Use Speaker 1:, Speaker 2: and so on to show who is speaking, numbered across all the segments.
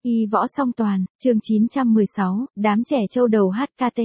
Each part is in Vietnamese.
Speaker 1: Y võ song toàn, chương 916, đám trẻ trâu đầu HKT.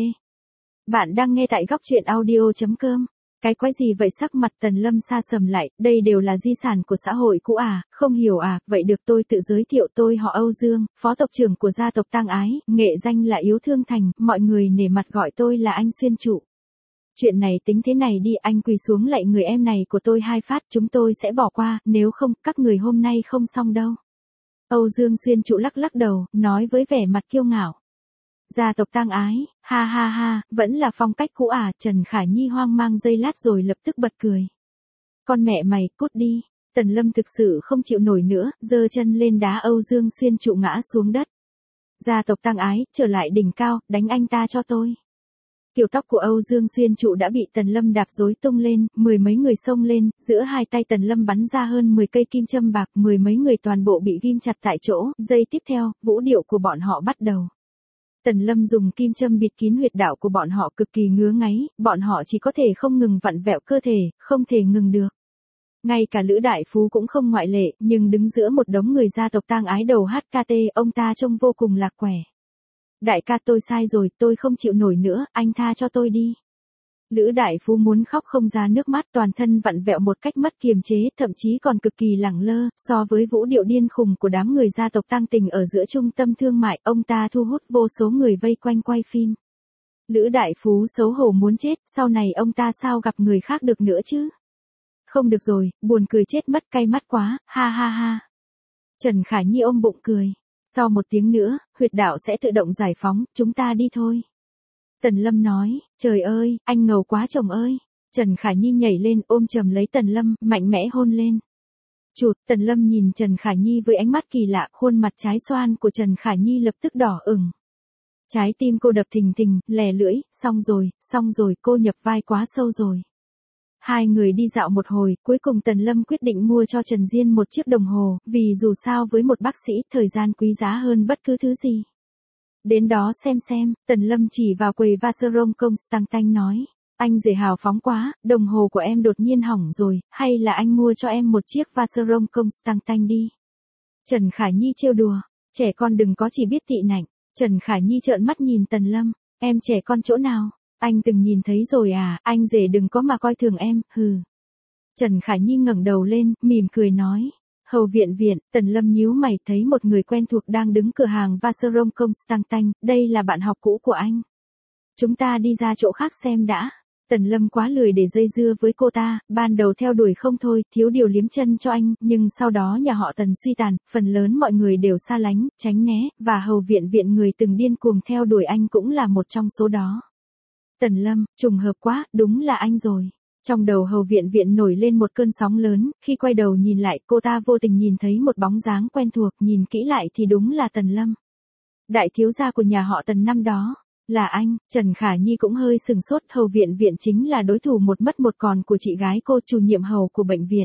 Speaker 1: Bạn đang nghe tại góc truyện audio.com. Cái quái gì vậy? Sắc mặt Tần Lâm sa sầm lại, đây đều là di sản của xã hội cũ à, không hiểu à, vậy được tôi tự giới thiệu, tôi họ Âu Dương, phó tộc trưởng của gia tộc Tang Ái, nghệ danh là Yếu Thương Thành, mọi người nể mặt gọi tôi là anh Xuyên Trụ. Chuyện này tính thế này đi, anh quỳ xuống lạy người em này của tôi 2 phát, chúng tôi sẽ bỏ qua, nếu không, các người hôm nay không xong đâu. Âu Dương Xuyên Trụ lắc lắc đầu, nói với vẻ mặt kiêu ngạo. Gia tộc Tang Ái, ha ha ha, vẫn là phong cách cũ à, Trần Khả Nhi hoang mang giây lát rồi lập tức bật cười. Con mẹ mày, cút đi. Tần Lâm thực sự không chịu nổi nữa, giơ chân lên đá Âu Dương Xuyên Trụ ngã xuống đất. Gia tộc Tang Ái, trở lại đỉnh cao, đánh anh ta cho tôi. Kiểu tóc của Âu Dương Xuyên Trụ đã bị Tần Lâm đạp rối tung lên, mười mấy người xông lên, giữa hai tay Tần Lâm bắn ra hơn 10 cây kim châm bạc, mười mấy người toàn bộ bị ghim chặt tại chỗ, giây tiếp theo, vũ điệu của bọn họ bắt đầu. Tần Lâm dùng kim châm bịt kín huyệt đạo của bọn họ cực kỳ ngứa ngáy, bọn họ chỉ có thể không ngừng vặn vẹo cơ thể, không thể ngừng được. Ngay cả Lữ Đại Phú cũng không ngoại lệ, nhưng đứng giữa một đống người gia tộc Tang Ái đầu HKT, ông ta trông vô cùng lạc quẻ. Đại ca, tôi sai rồi, tôi không chịu nổi nữa, anh tha cho tôi đi. Lữ Đại Phú muốn khóc không ra nước mắt, toàn thân vặn vẹo một cách mất kiềm chế, thậm chí còn cực kỳ lẳng lơ, so với vũ điệu điên khùng của đám người gia tộc Tang Tình ở giữa trung tâm thương mại, ông ta thu hút vô số người vây quanh quay phim. Lữ Đại Phú xấu hổ muốn chết, sau này ông ta sao gặp người khác được nữa chứ? Không được rồi, buồn cười chết mất, cay mắt quá, ha ha ha. Trần Khả Nhi ôm bụng cười. Sau 1 tiếng nữa, huyệt đạo sẽ tự động giải phóng, chúng ta đi thôi. Tần Lâm nói, trời ơi, anh ngầu quá chồng ơi. Trần Khả Nhi nhảy lên ôm chầm lấy Tần Lâm, mạnh mẽ hôn lên. Chụt, Tần Lâm nhìn Trần Khả Nhi với ánh mắt kỳ lạ, khuôn mặt trái xoan của Trần Khả Nhi lập tức đỏ ửng. Trái tim cô đập thình thình, lè lưỡi, xong rồi, cô nhập vai quá sâu rồi. Hai người đi dạo một hồi, cuối cùng Tần Lâm quyết định mua cho Trần Diên một chiếc đồng hồ, vì dù sao với một bác sĩ, thời gian quý giá hơn bất cứ thứ gì. Đến đó xem, Tần Lâm chỉ vào quầy Vacheron Constantin nói, anh rể hào phóng quá, đồng hồ của em đột nhiên hỏng rồi, hay là anh mua cho em một chiếc Vacheron Constantin đi. Trần Khả Nhi trêu đùa, trẻ con đừng có chỉ biết tị nạnh. Trần Khả Nhi trợn mắt nhìn Tần Lâm, em trẻ con chỗ nào? Anh từng nhìn thấy rồi à, anh rể đừng có mà coi thường em, hừ. Trần Khả Nhi ngẩng đầu lên, mỉm cười nói. Hầu viện, Tần Lâm nhíu mày thấy một người quen thuộc đang đứng cửa hàng Vacheron Constantin, đây là bạn học cũ của anh. Chúng ta đi ra chỗ khác xem đã. Tần Lâm quá lười để dây dưa với cô ta, ban đầu theo đuổi không thôi, thiếu điều liếm chân cho anh, nhưng sau đó nhà họ Tần suy tàn, phần lớn mọi người đều xa lánh, tránh né, và hầu viện người từng điên cuồng theo đuổi anh cũng là một trong số đó. Tần Lâm, trùng hợp quá, đúng là anh rồi. Trong đầu hầu viện nổi lên một cơn sóng lớn, khi quay đầu nhìn lại, cô ta vô tình nhìn thấy một bóng dáng quen thuộc, nhìn kỹ lại thì đúng là Tần Lâm. Đại thiếu gia của nhà họ Tần năm đó. Là anh. Trần Khả Nhi cũng hơi sừng sốt, hầu viện chính là đối thủ một mất một còn của chị gái cô, chủ nhiệm hầu của bệnh viện.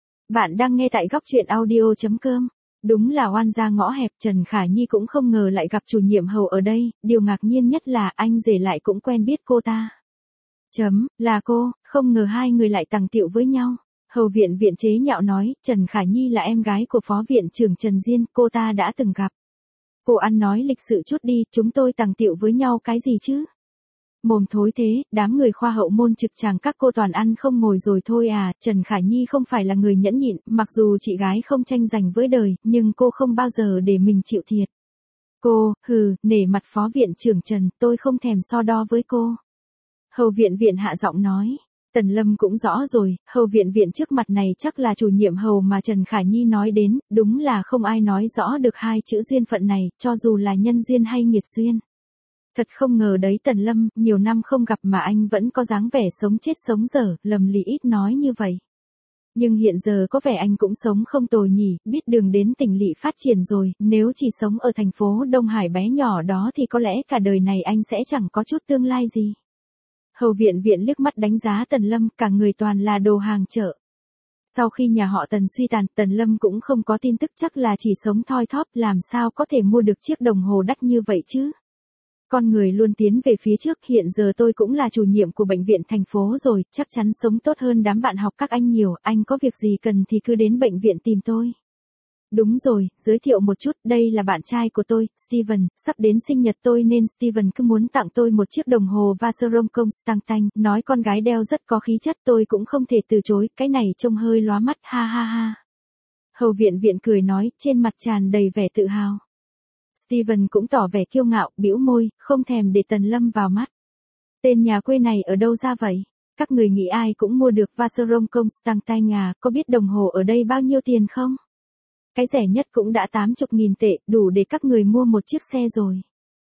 Speaker 1: Bạn đang nghe tại góc truyện audio.com. Đúng là oan gia ngõ hẹp, Trần Khả Nhi cũng không ngờ lại gặp chủ nhiệm hầu ở đây, điều ngạc nhiên nhất là anh rể lại cũng quen biết cô ta. Là cô, không ngờ hai người lại tằng tiệu với nhau. Hầu viện chế nhạo nói, Trần Khả Nhi là em gái của phó viện trưởng Trần Diên, cô ta đã từng gặp. Cô ăn nói lịch sự chút đi, chúng tôi tằng tiệu với nhau cái gì chứ? Mồm thối thế, đám người khoa hậu môn trực tràng các cô toàn ăn không ngồi rồi thôi à, Trần Khả Nhi không phải là người nhẫn nhịn, mặc dù chị gái không tranh giành với đời, nhưng cô không bao giờ để mình chịu thiệt. Cô, nể mặt phó viện trưởng Trần, tôi không thèm so đo với cô. Hầu viện hạ giọng nói. Tần Lâm cũng rõ rồi, hầu viện trước mặt này chắc là chủ nhiệm hầu mà Trần Khả Nhi nói đến, đúng là không ai nói rõ được hai chữ duyên phận này, cho dù là nhân duyên hay nghiệt duyên. Thật không ngờ đấy Tần Lâm, nhiều năm không gặp mà anh vẫn có dáng vẻ sống chết sống dở, lầm lì ít nói như vậy. Nhưng hiện giờ có vẻ anh cũng sống không tồi nhỉ, biết đường đến tỉnh lỵ phát triển rồi, nếu chỉ sống ở thành phố Đông Hải bé nhỏ đó thì có lẽ cả đời này anh sẽ chẳng có chút tương lai gì. Hầu viện liếc mắt đánh giá Tần Lâm, cả người toàn là đồ hàng chợ. Sau khi nhà họ Tần suy tàn, Tần Lâm cũng không có tin tức, chắc là chỉ sống thoi thóp, làm sao có thể mua được chiếc đồng hồ đắt như vậy chứ. Con người luôn tiến về phía trước, hiện giờ tôi cũng là chủ nhiệm của bệnh viện thành phố rồi, chắc chắn sống tốt hơn đám bạn học các anh nhiều, anh có việc gì cần thì cứ đến bệnh viện tìm tôi. Đúng rồi, giới thiệu một chút, đây là bạn trai của tôi, Steven, sắp đến sinh nhật tôi nên Steven cứ muốn tặng tôi một chiếc đồng hồ Vacheron Constantin, nói con gái đeo rất có khí chất tôi cũng không thể từ chối, cái này trông hơi lóa mắt, ha ha ha. Hầu Viện Viện cười nói, trên mặt tràn đầy vẻ tự hào. Steven cũng tỏ vẻ kiêu ngạo, bĩu môi, không thèm để Tần Lâm vào mắt. Tên nhà quê này ở đâu ra vậy? Các người nghĩ ai cũng mua được Vacheron Constantin à, có biết đồng hồ ở đây bao nhiêu tiền không? Cái rẻ nhất cũng đã 80.000 tệ, đủ để các người mua một chiếc xe rồi.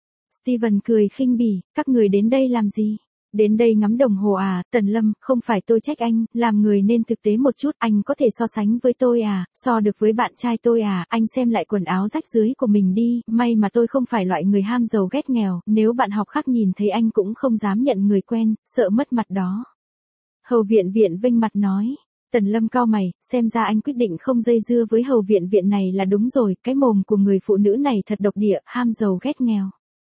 Speaker 1: Steven cười khinh bỉ, các người đến đây làm gì? Đến đây ngắm đồng hồ à, Tần Lâm, không phải tôi trách anh, làm người nên thực tế một chút, anh có thể so sánh với tôi à, so được với bạn trai tôi à, anh xem lại quần áo rách rưới của mình đi, may mà tôi không phải loại người ham giàu ghét nghèo, nếu bạn học khác nhìn thấy anh cũng không dám nhận người quen, sợ mất mặt đó. Hầu Viện Viện vênh mặt nói. Tần Lâm cau mày, xem ra anh quyết định không dây dưa với Hầu Viện Viện này là đúng rồi, cái mồm của người phụ nữ này thật độc địa, ham giàu ghét nghèo.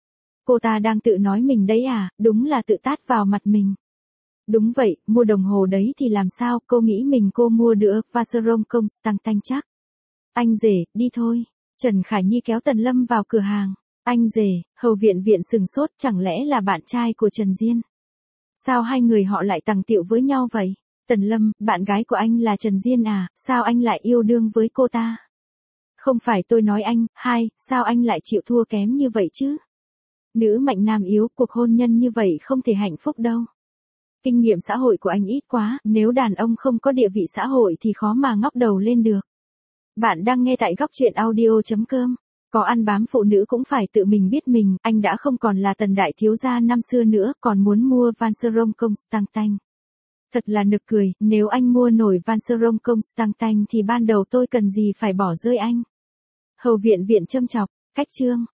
Speaker 1: Cô ta đang tự nói mình đấy à, đúng là tự tát vào mặt mình. Đúng vậy, mua đồng hồ đấy thì làm sao, cô nghĩ mình cô mua được Vacheron Constantin chắc. Anh rể, đi thôi. Trần Khải Nhi kéo Tần Lâm vào cửa hàng. Anh rể, Hầu Viện Viện sừng sốt, chẳng lẽ là bạn trai của Trần Diên? Sao hai người họ lại tằng tiệu với nhau vậy? Tần Lâm, bạn gái của anh là Trần Diên à, sao anh lại yêu đương với cô ta? Không phải tôi nói anh, sao anh lại chịu thua kém như vậy chứ? Nữ mạnh nam yếu, cuộc hôn nhân như vậy không thể hạnh phúc đâu. Kinh nghiệm xã hội của anh ít quá, nếu đàn ông không có địa vị xã hội thì khó mà ngóc đầu lên được. Bạn đang nghe tại góc truyện audio.com. Có ăn bám phụ nữ cũng phải tự mình biết mình, anh đã không còn là Tần đại thiếu gia năm xưa nữa, còn muốn mua Vacheron Constantin. Thật là nực cười, nếu anh mua nổi Vacheron Constantin thì ban đầu tôi cần gì phải bỏ rơi anh. Hầu Viện Viện châm chọc, cách chương.